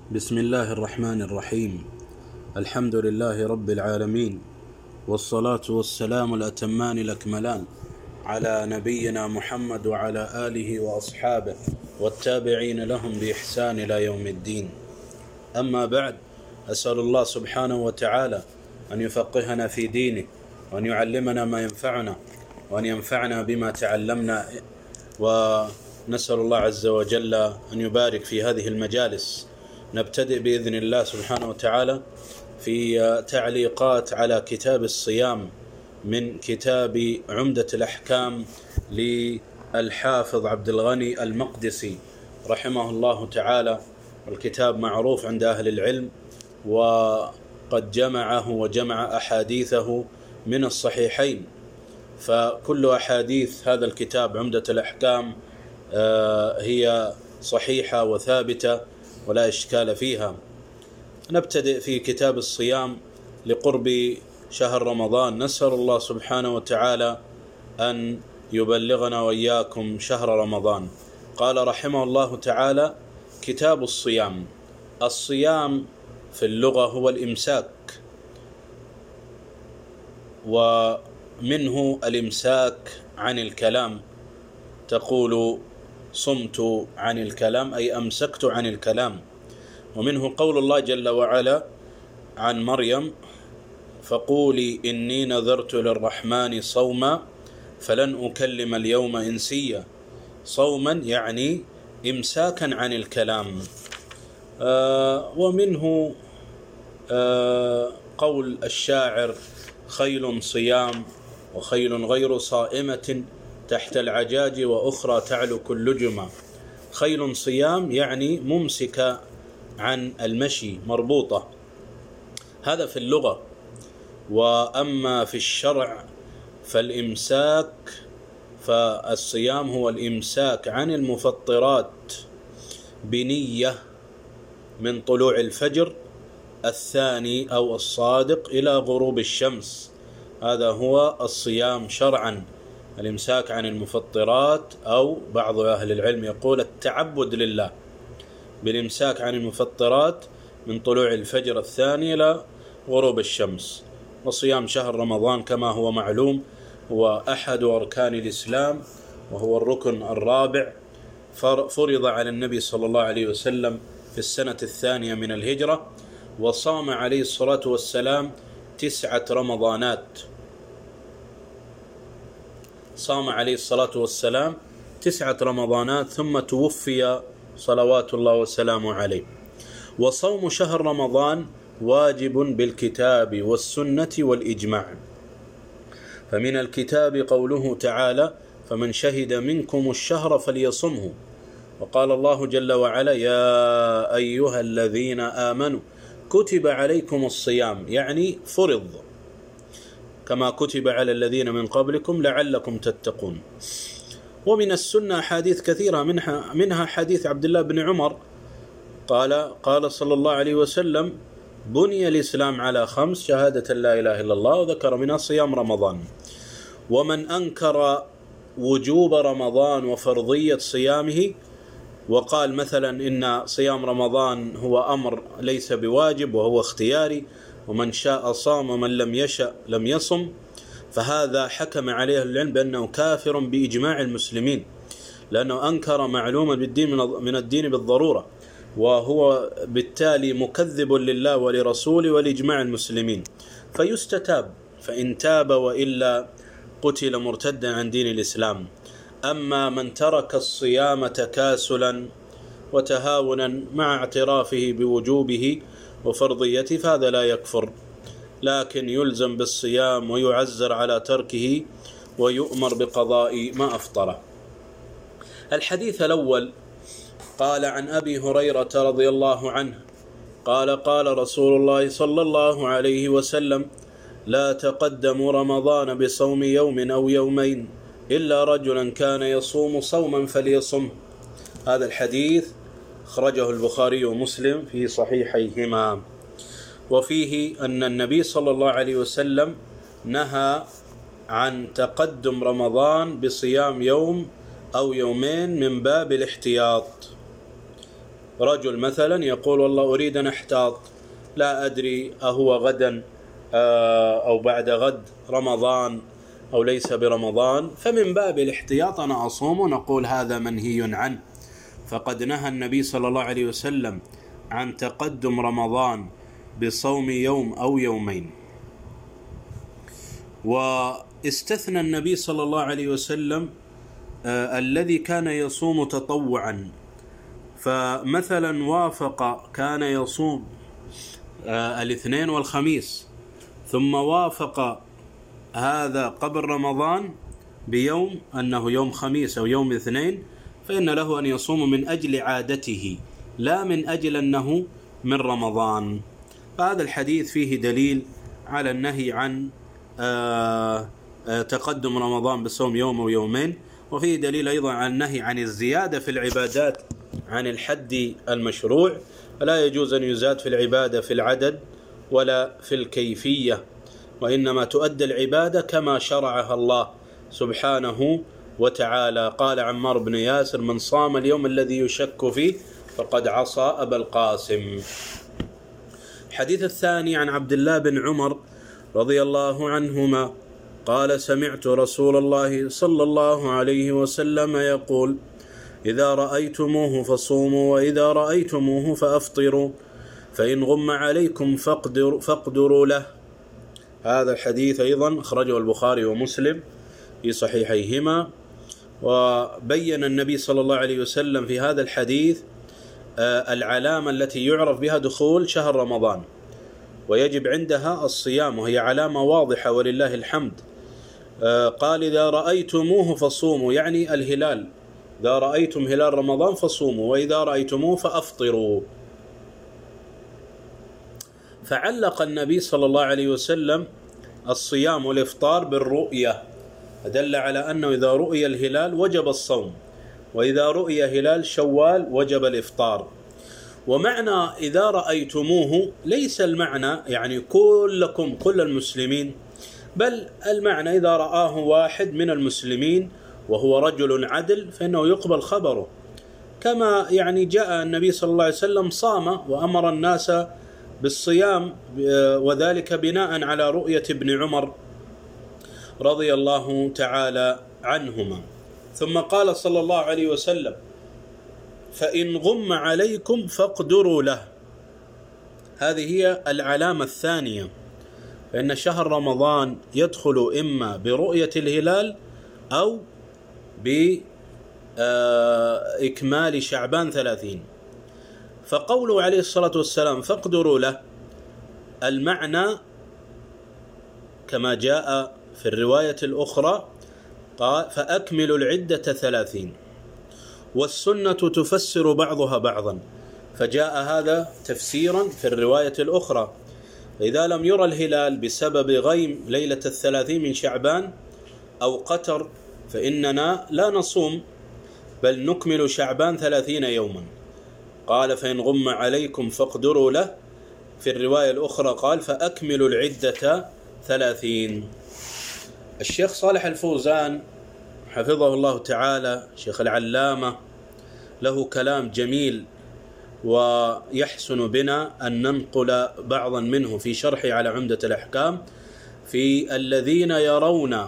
بسم الله الرحمن الرحيم. الحمد لله رب العالمين، والصلاة والسلام الأتمان الأكملان على نبينا محمد وعلى آله وأصحابه والتابعين لهم بإحسان إلى يوم الدين. أما بعد، أسأل الله سبحانه وتعالى أن يفقهنا في دينه، وأن يعلمنا ما ينفعنا، وأن ينفعنا بما تعلمنا، ونسأل الله عز وجل أن يبارك في هذه المجالس. نبتدئ بإذن الله سبحانه وتعالى في تعليقات على كتاب الصيام من كتاب عمدة الأحكام للحافظ عبد الغني المقدسي رحمه الله تعالى. الكتاب معروف عند أهل العلم، وقد جمعه وجمع أحاديثه من الصحيحين، فكل أحاديث هذا الكتاب عمدة الأحكام هي صحيحة وثابتة ولا إشكال فيها. نبتدئ في كتاب الصيام لقرب شهر رمضان. نسأل الله سبحانه وتعالى أن يبلغنا وإياكم شهر رمضان. قال رحمه الله تعالى: كتاب الصيام. الصيام في اللغة هو الإمساك، ومنه الإمساك عن الكلام. تقول صمت عن الكلام أي أمسكت عن الكلام. ومنه قول الله جل وعلا عن مريم: فقولي إني نذرت للرحمن صوما فلن أكلم اليوم إنسيا. صوما يعني إمساكا عن الكلام. ومنه قول الشاعر: خيل صيام وخيل غير صائمة تحت العجاج وأخرى تعلو كل جمع. خيل صيام يعني ممسكة عن المشي، مربوطة. هذا في اللغة. وأما في الشرع فالإمساك، فالصيام هو الإمساك عن المفطرات بنية من طلوع الفجر الثاني أو الصادق إلى غروب الشمس. هذا هو الصيام شرعا، الإمساك عن المفطرات، أو بعض أهل العلم يقول التعبد لله بالإمساك عن المفطرات من طلوع الفجر الثاني إلى غروب الشمس. وصيام شهر رمضان كما هو معلوم هو أحد أركان الإسلام، وهو الركن الرابع. فرض على النبي صلى الله عليه وسلم في السنة الثانية من الهجرة، وصام عليه الصلاة والسلام 9 رمضانات. صام عليه الصلاة والسلام 9 رمضانات ثم توفي صلوات الله وسلامه عليه. وصوم شهر رمضان واجب بالكتاب والسنة والإجماع. فمن الكتاب قوله تعالى: فمن شهد منكم الشهر فليصمه. وقال الله جل وعلا: يا أيها الذين آمنوا كتب عليكم الصيام، يعني فرض كما كتب على الذين من قبلكم لعلكم تتقون. ومن السنة أحاديث كثيرة، منها حديث عبد الله بن عمر قال صلى الله عليه وسلم: بني الإسلام على 5: شهادة لا إله إلا الله، وذكر منها صيام رمضان. ومن أنكر وجوب رمضان وفرضية صيامه وقال مثلا إن صيام رمضان هو أمر ليس بواجب وهو اختياري، ومن شاء صام ومن لم يشأ لم يصم، فهذا حكم عليه العلم بأنه كافر بإجماع المسلمين، لأنه أنكر معلومة من الدين بالضرورة، وهو بالتالي مكذب لله ولرسوله ولإجماع المسلمين، فيستتاب، فإن تاب وإلا قتل مرتدا عن دين الإسلام. أما من ترك الصيام تكاسلا وتهاونا مع اعترافه بوجوبه وفرضيته فهذا لا يكفر، لكن يلزم بالصيام ويعزر على تركه ويؤمر بقضاء ما أفطره. الحديث الأول قال عن أبي هريرة رضي الله عنه قال رسول الله صلى الله عليه وسلم: لا تقدموا رمضان بصوم يوم أو يومين إلا رجلا كان يصوم صوما فليصمه. هذا الحديث أخرجه البخاري ومسلم في صحيحيهما. وفيه أن النبي صلى الله عليه وسلم نهى عن تقدم رمضان بصيام يوم أو يومين من باب الاحتياط، رجل مثلا يقول والله أريد أن أحتاط، لا أدري أهو غدا أو بعد غد رمضان أو ليس برمضان، فمن باب الاحتياط أنا أصوم، ونقول هذا منهي عنه. فقد نهى النبي صلى الله عليه وسلم عن تقدم رمضان بصوم يوم أو يومين. واستثنى النبي صلى الله عليه وسلم الذي كان يصوم تطوعا، فمثلا وافق كان يصوم الاثنين والخميس، ثم وافق هذا قبل رمضان بيوم أنه يوم خميس أو يوم اثنين، فإن له أن يصوم من أجل عادته لا من أجل أنه من رمضان. فهذا الحديث فيه دليل على النهي عن تقدم رمضان بصوم يوم أو يومين، وفيه دليل أيضا على النهي عن الزيادة في العبادات عن الحد المشروع، فلا يجوز أن يزاد في العبادة في العدد ولا في الكيفية، وإنما تؤدى العبادة كما شرعها الله سبحانه وتعالى. قال عمار بن ياسر: من صام اليوم الذي يشك فيه فقد عصى أبا القاسم. الحديث الثاني عن عبد الله بن عمر رضي الله عنهما قال: سمعت رسول الله صلى الله عليه وسلم يقول: إذا رأيتموه فصوموا، وإذا رأيتموه فأفطروا، فإن غم عليكم فاقدروا له. هذا الحديث أيضا أخرجه البخاري ومسلم في صحيحيهما. وبين النبي صلى الله عليه وسلم في هذا الحديث العلامة التي يعرف بها دخول شهر رمضان ويجب عندها الصيام، وهي علامة واضحة ولله الحمد. قال: إذا رأيتموه فصوموا، يعني الهلال، إذا رأيتم هلال رمضان فصوموا، وإذا رأيتموه فأفطروا. فعلق النبي صلى الله عليه وسلم الصيام والإفطار بالرؤية، فدل على أنه إذا رؤي الهلال وجب الصوم، وإذا رؤي هلال شوال وجب الإفطار. ومعنى إذا رأيتموه ليس المعنى يعني كلكم كل المسلمين، بل المعنى إذا رآه واحد من المسلمين وهو رجل عدل فإنه يقبل خبره، كما يعني جاء النبي صلى الله عليه وسلم صام وأمر الناس بالصيام، وذلك بناء على رؤية ابن عمر رضي الله تعالى عنهما. ثم قال صلى الله عليه وسلم: فإن غم عليكم فاقدروا له. هذه هي العلامة الثانية، فإن شهر رمضان يدخل إما برؤية الهلال أو بإكمال شعبان 30. فقوله عليه الصلاة والسلام فاقدروا له، المعنى كما جاء في الرواية الأخرى قال: فأكملوا العدة 30. والسنة تفسر بعضها بعضا، فجاء هذا تفسيرا في الرواية الأخرى: إذا لم يرى الهلال بسبب غيم ليلة 30 من شعبان أو قتر فإننا لا نصوم بل نكمل شعبان 30 يوما. قال: فإن غم عليكم فاقدروا له. في الرواية الأخرى قال: فأكملوا العدة 30. الشيخ صالح الفوزان حفظه الله تعالى، شيخ العلامة، له كلام جميل ويحسن بنا أن ننقل بعضا منه في شرحه على عمدة الأحكام في الذين يرون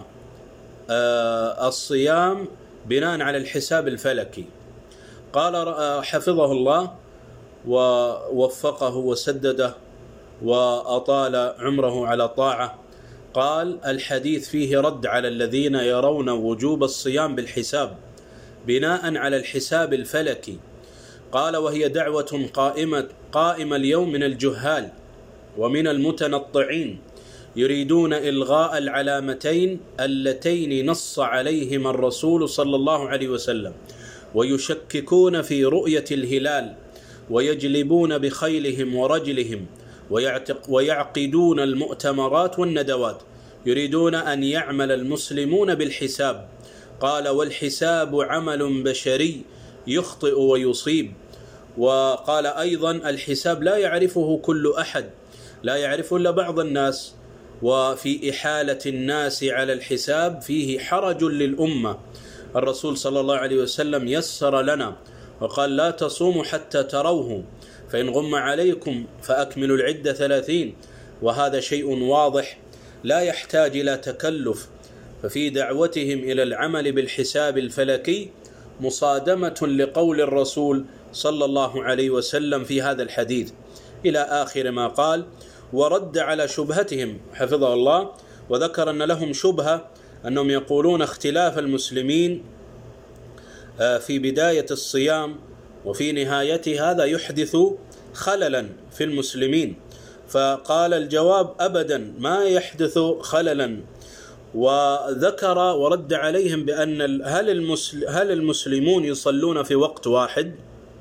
الصيام بناء على الحساب الفلكي. قال حفظه الله ووفقه وسدده وأطال عمره على طاعة، قال: الحديث فيه رد على الذين يرون وجوب الصيام بالحساب بناء على الحساب الفلكي. قال: وهي دعوة قائمة اليوم من الجهال ومن المتنطعين يريدون إلغاء العلامتين اللتين نص عليهما الرسول صلى الله عليه وسلم، ويشككون في رؤية الهلال، ويجلبون بخيلهم ورجلهم، ويعقدون المؤتمرات والندوات، يريدون أن يعمل المسلمون بالحساب. قال: والحساب عمل بشري يخطئ ويصيب. وقال أيضا: الحساب لا يعرفه كل أحد، لا يعرفه إلا بعض الناس، وفي إحالة الناس على الحساب فيه حرج للأمة. الرسول صلى الله عليه وسلم يسر لنا وقال لا تصوموا حتى تروه، فإن غم عليكم فأكملوا العدة 30. وهذا شيء واضح لا يحتاج إلى تكلف. ففي دعوتهم إلى العمل بالحساب الفلكي مصادمة لقول الرسول صلى الله عليه وسلم في هذا الحديث إلى آخر ما قال، ورد على شبهتهم حفظه الله، وذكر أن لهم شبهة أنهم يقولون اختلاف المسلمين في بداية الصيام وفي نهايته هذا يحدث خللا في المسلمين. فقال الجواب أبدا ما يحدث خللا، وذكر ورد عليهم بأن هل المسلمون يصلون في وقت واحد؟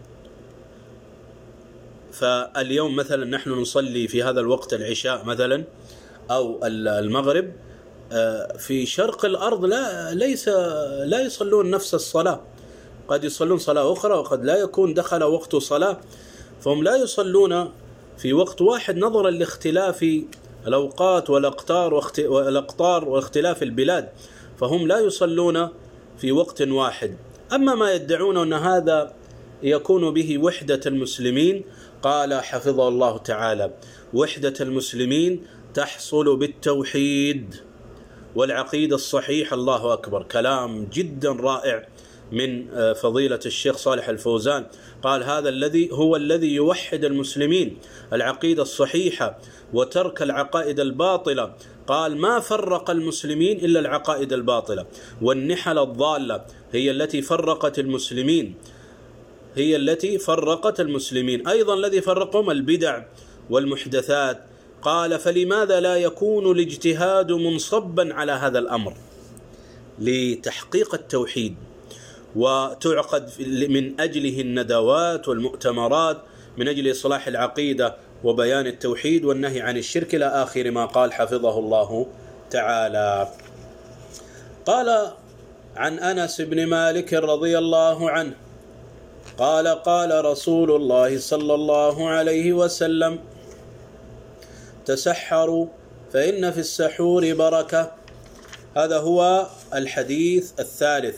فاليوم مثلا نحن نصلي في هذا الوقت العشاء مثلا أو المغرب، في شرق الأرض لا يصلون نفس الصلاة، قد يصلون صلاة أخرى وقد لا يكون دخل وقت صلاة، فهم لا يصلون في وقت واحد نظرا لاختلاف الأوقات والأقطار واختلاف البلاد، فهم لا يصلون في وقت واحد. أما ما يدعون أن هذا يكون به وحدة المسلمين، قال حفظه الله تعالى: وحدة المسلمين تحصل بالتوحيد والعقيدة الصحيحة. الله أكبر، كلام جدا رائع من فضيلة الشيخ صالح الفوزان. قال هذا هو الذي يوحد المسلمين، العقيدة الصحيحة وترك العقائد الباطلة. قال ما فرق المسلمين إلا العقائد الباطلة والنحل الضالة هي التي فرقت المسلمين، أيضا الذي فرقهم البدع والمحدثات. قال فلماذا لا يكون الاجتهاد منصبا على هذا الأمر لتحقيق التوحيد، وتعقد من أجله الندوات والمؤتمرات من أجل إصلاح العقيدة وبيان التوحيد والنهي عن الشرك إلى آخر ما قال حفظه الله تعالى. قال عن أنس بن مالك رضي الله عنه قال قال رسول الله صلى الله عليه وسلم: تسحروا فإن في السحور بركة. هذا هو الحديث الثالث،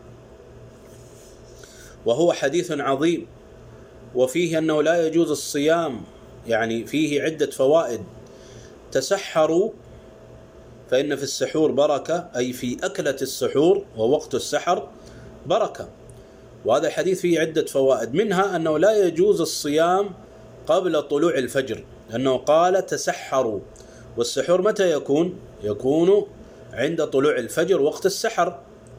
وهو حديث عظيم، وفيه أنه لا يجوز الصيام، يعني فيه عدة فوائد. تسحروا فإن في السحور بركة، أي في أكلة السحور ووقت السحر بركة. وهذا الحديث فيه عدة فوائد، منها أنه لا يجوز الصيام قبل طلوع الفجر، لأنه قال تسحروا، والسحور متى يكون عند طلوع الفجر وقت السحر،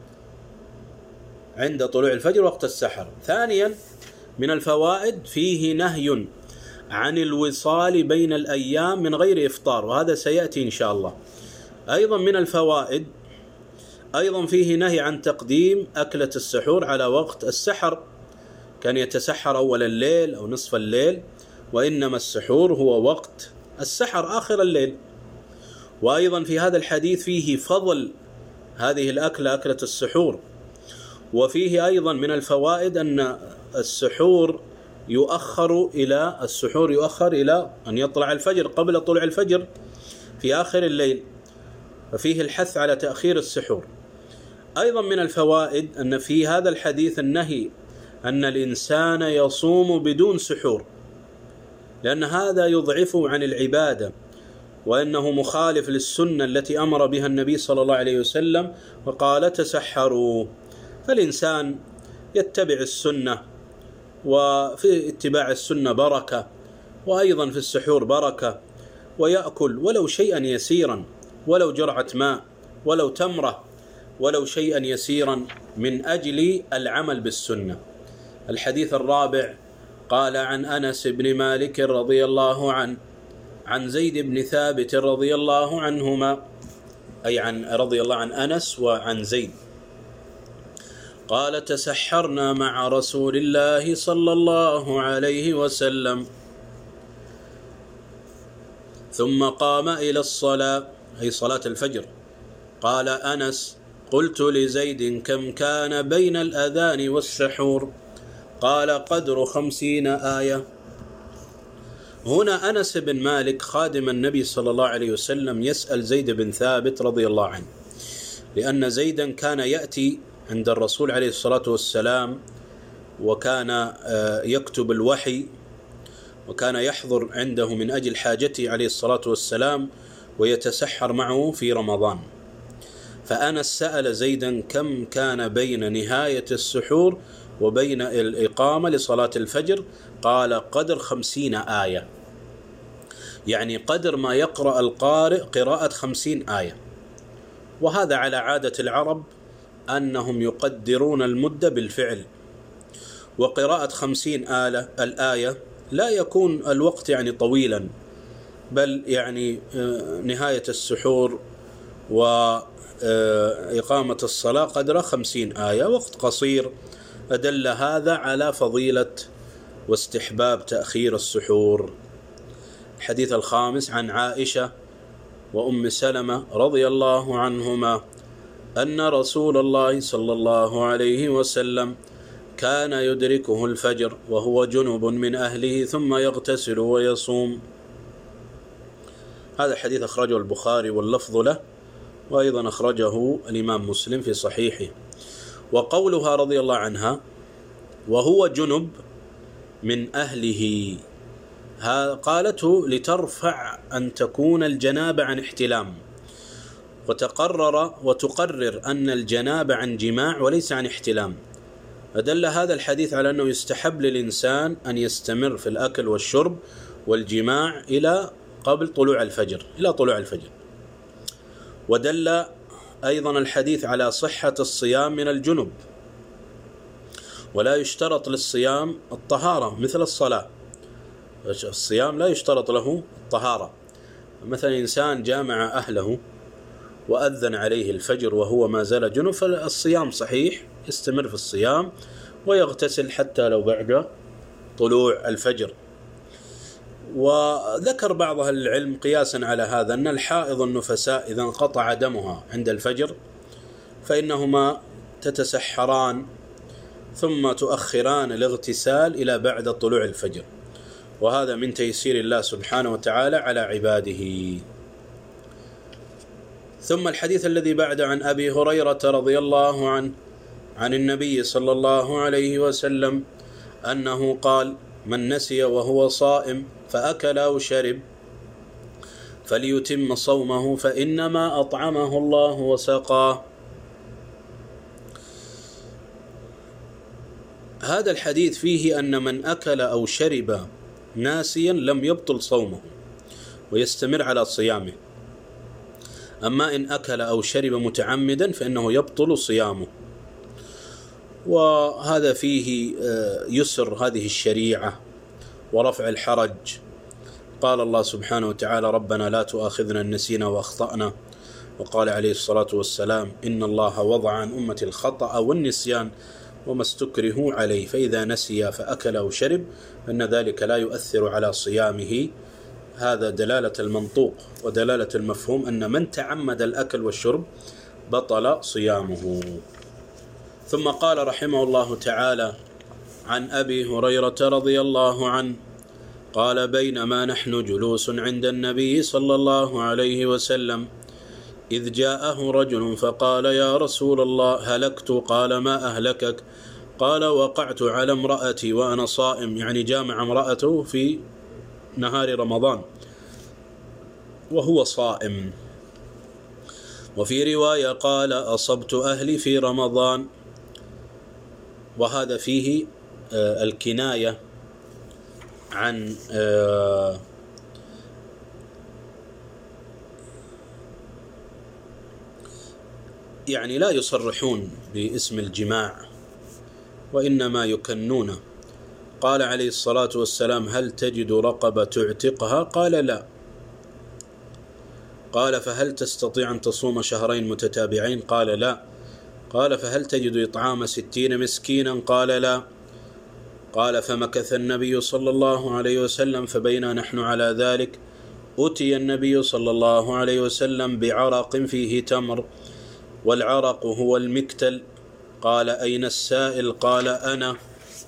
عند طلوع الفجر وقت السحر. ثانيا من الفوائد فيه نهي عن الوصال بين الأيام من غير إفطار، وهذا سيأتي إن شاء الله. أيضا من الفوائد أيضا فيه نهي عن تقديم أكلة السحور على وقت السحر، كان يتسحر أول الليل أو نصف الليل، وإنما السحور هو وقت السحر آخر الليل. وأيضا في هذا الحديث فيه فضل هذه الأكلة، أكلة السحور. وفيه أيضا من الفوائد أن السحور يؤخر إلى أن يطلع الفجر، قبل طلوع الفجر في آخر الليل، ففيه الحث على تأخير السحور. أيضا من الفوائد أن في هذا الحديث النهي أن الإنسان يصوم بدون سحور، لأن هذا يضعفه عن العبادة، وأنه مخالف للسنة التي أمر بها النبي صلى الله عليه وسلم وقال تسحروا. فالإنسان يتبع السنة، وفي اتباع السنة بركة، وأيضا في السحور بركة، ويأكل ولو شيئا يسيرا، ولو جرعة ماء، ولو تمرة، ولو شيئا يسيرا من أجل العمل بالسنة. الحديث الرابع قال عن أنس بن مالك رضي الله عنه عن زيد بن ثابت رضي الله عنهما، أي رضي الله عن أنس وعن زيد، قال تسحرنا مع رسول الله صلى الله عليه وسلم ثم قام إلى الصلاة، أي صلاة الفجر. قال أنس قلت لزيد كم كان بين الأذان والسحور؟ قال قدر 50 آية. هنا أنس بن مالك خادم النبي صلى الله عليه وسلم يسأل زيد بن ثابت رضي الله عنه، لأن زيدا كان يأتي عند الرسول عليه الصلاة والسلام وكان يكتب الوحي، وكان يحضر عنده من أجل حاجته عليه الصلاة والسلام ويتسحر معه في رمضان. فأنس سأل زيدا كم كان بين نهاية السحور وبين الإقامة لصلاة الفجر؟ قال قدر 50 آية، يعني قدر ما يقرأ القارئ قراءة 50 آية. وهذا على عادة العرب أنهم يقدرون المدة بالفعل، وقراءة 50 الآية لا يكون الوقت يعني طويلا، بل يعني نهاية السحور وإقامة الصلاة قدر 50 آية، وقت قصير. أدل هذا على فضيلة واستحباب تأخير السحور. الحديث الخامس عن عائشة وأم سلمة رضي الله عنهما أن رسول الله صلى الله عليه وسلم كان يدركه الفجر وهو جنب من أهله ثم يغتسل ويصوم. هذا الحديث أخرجه البخاري واللفظ له، وأيضا أخرجه الإمام مسلم في صحيحه. وقولها رضي الله عنها وهو جنب من أهله، قالته لترفع أن تكون الجنابة عن احتلام، وتقرر أن الجنابة عن جماع وليس عن احتلام. فدل هذا الحديث على أنه يستحب للإنسان أن يستمر في الأكل والشرب والجماع إلى قبل طلوع الفجر، إلى طلوع الفجر. ودل أيضا الحديث على صحة الصيام من الجنب، ولا يشترط للصيام الطهارة مثل الصلاة. الصيام لا يشترط له الطهارة. مثلا إنسان جامع أهله وأذن عليه الفجر وهو ما زال جنب، فالصيام صحيح، يستمر في الصيام ويغتسل حتى لو بعد طلوع الفجر. وذكر بعض أهل العلم قياسا على هذا أن الحائض النفساء إذا انقطع دمها عند الفجر فإنهما تتسحران ثم تؤخران الاغتسال إلى بعد طلوع الفجر، وهذا من تيسير الله سبحانه وتعالى على عباده. ثم الحديث الذي بعد عن أبي هريرة رضي الله عنه عن النبي صلى الله عليه وسلم أنه قال من نسي وهو صائم فأكل أو شرب فليتم صومه فإنما أطعمه الله وسقاه. هذا الحديث فيه أن من أكل أو شرب ناسيا لم يبطل صومه ويستمر على صيامه، أما إن أكل أو شرب متعمدا فإنه يبطل صيامه. وهذا فيه يسر هذه الشريعة ورفع الحرج. قال الله سبحانه وتعالى ربنا لا تؤاخذنا إن نسينا وأخطأنا، وقال عليه الصلاة والسلام إن الله وضع عن أمة الخطأ والنسيان وما استكرهوا عليه، فإذا نسي فأكل أو شرب فإن ذلك لا يؤثر على صيامه. هذا دلالة المنطوق ودلالة المفهوم أن من تعمد الأكل والشرب بطل صيامه. ثم قال رحمه الله تعالى عن أبي هريرة رضي الله عنه قال بينما نحن جلوس عند النبي صلى الله عليه وسلم إذ جاءه رجل فقال يا رسول الله هلكت. قال ما أهلكك؟ قال وقعت على امرأتي وأنا صائم، يعني جامع امرأته في نهار رمضان وهو صائم. وفي رواية قال أصبت أهلي في رمضان. وهذا فيه الكناية عن يعني لا يصرحون باسم الجماع وإنما يكنونه. قال عليه الصلاة والسلام هل تجد رقبة تعتقها؟ قال لا. قال فهل تستطيع أن تصوم شهرين متتابعين؟ قال لا. قال فهل تجد إطعام 60 مسكينا؟ قال لا. قال فمكث النبي صلى الله عليه وسلم فبينا نحن على ذلك أتي النبي صلى الله عليه وسلم بعرق فيه تمر، والعرق هو المكتل. قال أين السائل؟ قال أنا.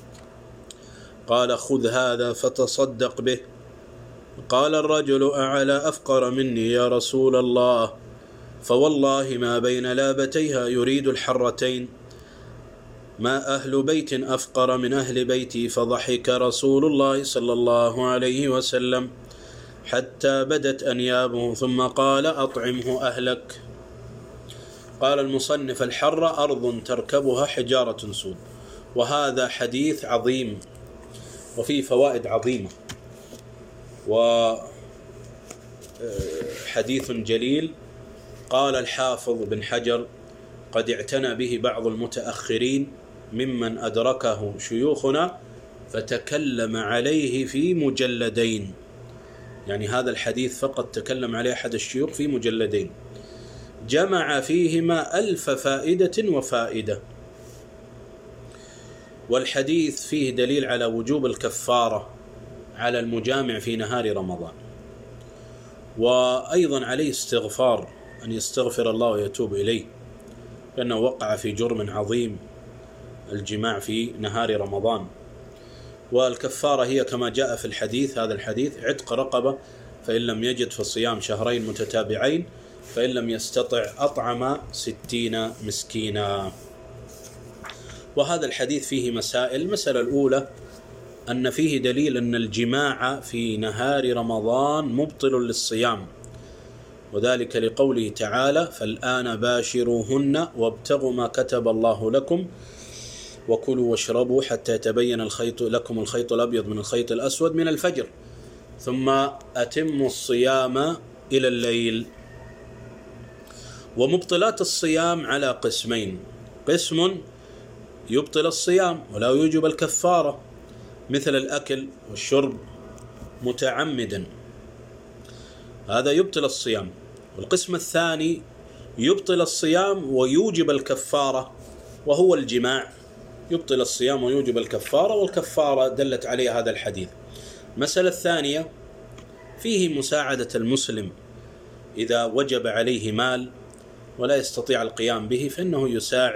قال خذ هذا فتصدق به. قال الرجل أعلى أفقر مني يا رسول الله؟ فوالله ما بين لابتيها يريد الحرتين. ما أهل بيت أفقر من أهل بيتي، فضحك رسول الله صلى الله عليه وسلم حتى بدت أنيابه ثم قال: أطعمه أهلك. قال المصنف: الحرة أرض تركبها حجارة سود. وهذا حديث عظيم وفيه فوائد عظيمة، وحديث جليل. قال الحافظ بن حجر: قد اعتنى به بعض المتأخرين ممن أدركه شيوخنا فتكلم عليه في مجلدين. يعني هذا الحديث فقط تكلم عليه أحد الشيوخ في مجلدين، جمع فيهما 1000 فائدة وفائدة. والحديث فيه دليل على وجوب الكفارة على المجامع في نهار رمضان، وأيضا عليه استغفار، أن يستغفر الله ويتوب إليه، لأنه وقع في جرم عظيم، الجماع في نهار رمضان. والكفارة هي كما جاء في الحديث، هذا الحديث: عتق رقبة، فإن لم يجد فصيام شهرين متتابعين، فإن لم يستطع أطعم 60 مسكينا. وهذا الحديث فيه مسائل. المسألة الأولى أن فيه دليل أن الجماع في نهار رمضان مبطل للصيام، وذلك لقوله تعالى: فالآن باشروهن وابتغوا ما كتب الله لكم وكلوا واشربوا حتى يتبين لكم الخيط الأبيض من الخيط الأسود من الفجر ثم أتموا الصيام إلى الليل. ومبطلات الصيام على قسمين: قسم يبطل الصيام ولا يوجب الكفارة، مثل الأكل والشرب متعمدا، هذا يبطل الصيام. والقسم الثاني يبطل الصيام ويوجب الكفارة، وهو الجماع، يبطل الصيام ويوجب الكفارة، والكفارة دلت عليه هذا الحديث. المسألة الثانية فيه مساعدة المسلم إذا وجب عليه مال ولا يستطيع القيام به، فإنه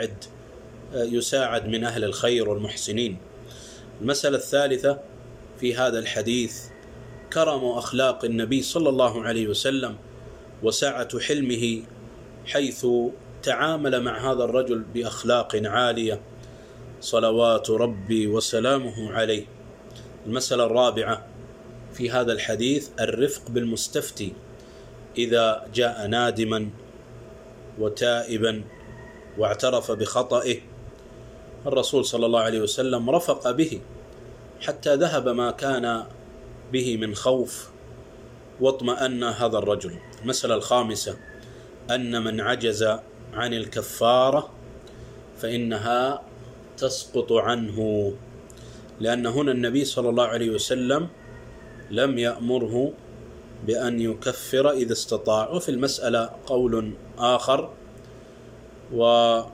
يساعد من أهل الخير والمحسنين. المسألة الثالثة في هذا الحديث كرم أخلاق النبي صلى الله عليه وسلم وسعة حلمه، حيث تعامل مع هذا الرجل بأخلاق عالية صلوات ربي وسلامه عليه. المسألة الرابعة في هذا الحديث الرفق بالمستفتي إذا جاء نادما وتائبا واعترف بخطئه. الرسول صلى الله عليه وسلم رفق به حتى ذهب ما كان به من خوف واطمأن هذا الرجل. المسألة الخامسة أن من عجز عن الكفارة فإنها تسقط عنه، لأن هنا النبي صلى الله عليه وسلم لم يأمره بأن يكفر إذا استطاع. وفي المسألة قول آخر، وهذا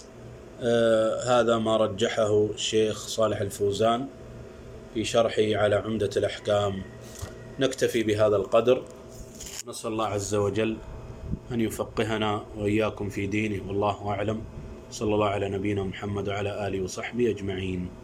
ما رجحه الشيخ صالح الفوزان في شرحه على عمدة الأحكام. نكتفي بهذا القدر، نسأل الله عز وجل أن يفقهنا وإياكم في دينه، والله أعلم. صلى الله على نبينا محمد وعلى آله وصحبه أجمعين.